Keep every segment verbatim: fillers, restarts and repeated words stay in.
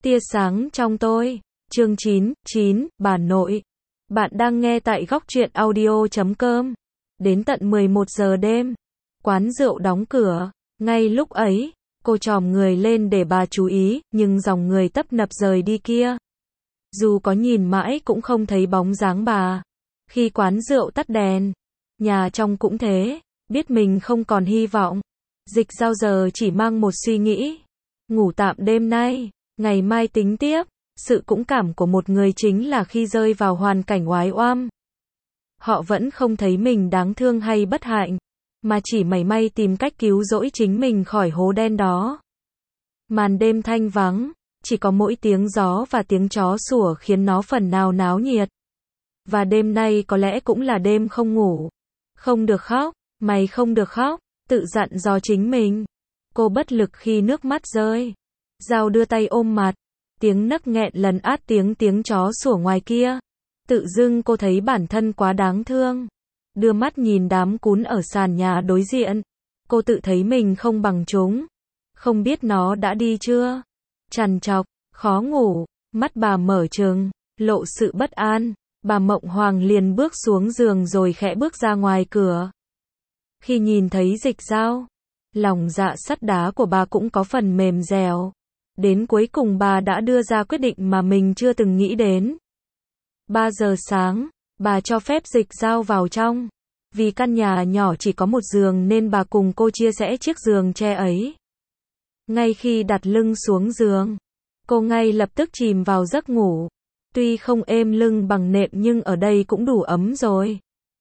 Tia sáng trong tôi. Chương chín, chín, bà nội. Bạn đang nghe tại góc truyện audio chấm com. Đến tận mười một giờ đêm, quán rượu đóng cửa. Ngay lúc ấy, cô chòm người lên để bà chú ý, nhưng dòng người tấp nập rời đi kia. Dù có nhìn mãi cũng không thấy bóng dáng bà. Khi quán rượu tắt đèn, nhà trong cũng thế, biết mình không còn hy vọng. Dịch Dao giờ chỉ mang một suy nghĩ. Ngủ tạm đêm nay, ngày mai tính tiếp. Sự cũng cảm của một người chính là khi rơi vào hoàn cảnh oái oăm, họ vẫn không thấy mình đáng thương hay bất hạnh, mà chỉ mảy may tìm cách cứu rỗi chính mình khỏi hố đen đó. Màn đêm thanh vắng, chỉ có mỗi tiếng gió và tiếng chó sủa khiến nó phần nào náo nhiệt. Và đêm nay có lẽ cũng là đêm không ngủ. Không được khóc, mày không được khóc, tự dặn dò chính mình. Cô bất lực khi nước mắt rơi. Dao đưa tay ôm mặt. Tiếng nấc nghẹn lần át tiếng tiếng chó sủa ngoài kia. Tự dưng cô thấy bản thân quá đáng thương. Đưa mắt nhìn đám cún ở sàn nhà đối diện. Cô tự thấy mình không bằng chúng. Không biết nó đã đi chưa? Trằn trọc, khó ngủ, mắt bà mở trừng, lộ sự bất an. Bà Mộng Hoàng liền bước xuống giường rồi khẽ bước ra ngoài cửa. Khi nhìn thấy Dịch Dao, lòng dạ sắt đá của bà cũng có phần mềm dẻo. Đến cuối cùng bà đã đưa ra quyết định mà mình chưa từng nghĩ đến. ba giờ sáng, bà cho phép Dịch Dao vào trong. Vì căn nhà nhỏ chỉ có một giường nên bà cùng cô chia sẻ chiếc giường tre ấy. Ngay khi đặt lưng xuống giường, cô ngay lập tức chìm vào giấc ngủ. Tuy không êm lưng bằng nệm nhưng ở đây cũng đủ ấm rồi.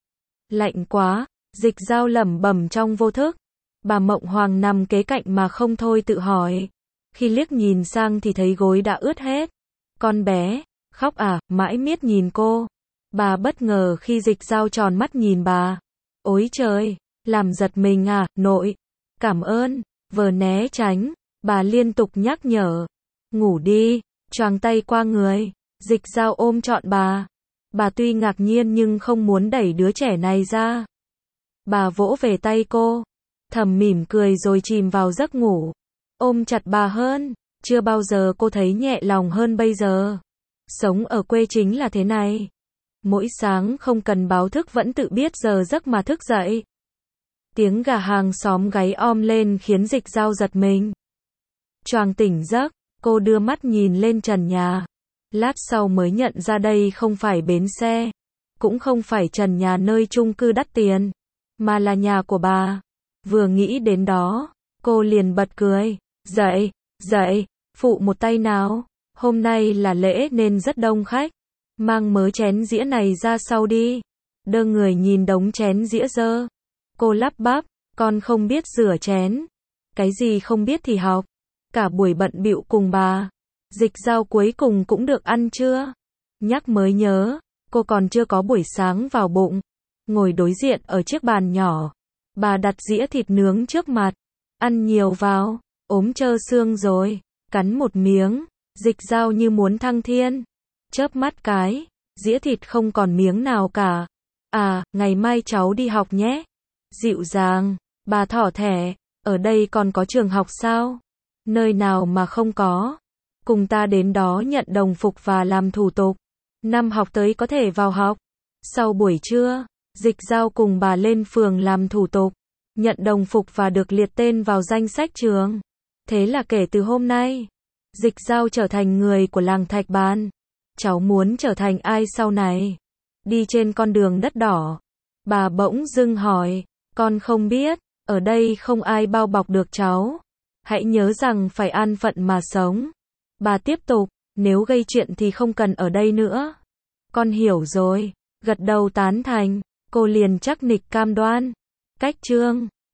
Lạnh quá, Dịch Dao lẩm bẩm trong vô thức. Bà Mộng Hoàng nằm kế cạnh mà không thôi tự hỏi. Khi liếc nhìn sang thì thấy gối đã ướt hết. Con bé, khóc à, mãi miết nhìn cô. Bà bất ngờ khi Dịch Dao tròn mắt nhìn bà. Ôi trời, làm giật mình à, nội. Cảm ơn, vờ né tránh, bà liên tục nhắc nhở. Ngủ đi, choàng tay qua người. Dịch Dao ôm trọn bà. Bà tuy ngạc nhiên nhưng không muốn đẩy đứa trẻ này ra. Bà vỗ về tay cô, thầm mỉm cười rồi chìm vào giấc ngủ. Ôm chặt bà hơn, chưa bao giờ cô thấy nhẹ lòng hơn bây giờ. Sống ở quê chính là thế này. Mỗi sáng không cần báo thức vẫn tự biết giờ giấc mà thức dậy. Tiếng gà hàng xóm gáy om lên khiến Dịch Dao giật mình. Choàng tỉnh giấc, cô đưa mắt nhìn lên trần nhà. Lát sau mới nhận ra đây không phải bến xe, cũng không phải trần nhà nơi chung cư đắt tiền, mà là nhà của bà. Vừa nghĩ đến đó, cô liền bật cười. Dậy, dậy, phụ một tay nào. Hôm nay là lễ nên rất đông khách. Mang mớ chén dĩa này ra sau đi. Đơ người nhìn đống chén dĩa dơ. Cô lắp bắp, con không biết rửa chén. Cái gì không biết thì học. Cả buổi bận bịu cùng bà. Dịch Dao cuối cùng cũng được ăn chưa? Nhắc mới nhớ, cô còn chưa có buổi sáng vào bụng. Ngồi đối diện ở chiếc bàn nhỏ. Bà đặt dĩa thịt nướng trước mặt. Ăn nhiều vào, ốm trơ xương rồi. Cắn một miếng, Dịch Dao như muốn thăng thiên. Chớp mắt cái, dĩa thịt không còn miếng nào cả. À, ngày mai cháu đi học nhé. Dịu dàng, bà thỏ thẻ, ở đây còn có trường học sao? Nơi nào mà không có? Cùng ta đến đó nhận đồng phục và làm thủ tục. Năm học tới có thể vào học. Sau buổi trưa, Dịch Dao cùng bà lên phường làm thủ tục, nhận đồng phục và được liệt tên vào danh sách trường. Thế là kể từ hôm nay, Dịch Dao trở thành người của làng Thạch Bàn. Cháu muốn trở thành ai sau này? Đi trên con đường đất đỏ. Bà bỗng dưng hỏi, con không biết, ở đây không ai bao bọc được cháu. Hãy nhớ rằng phải an phận mà sống. Bà tiếp tục, nếu gây chuyện thì không cần ở đây nữa. Con hiểu rồi, gật đầu tán thành, cô liền chắc nịch cam đoan. Cách chương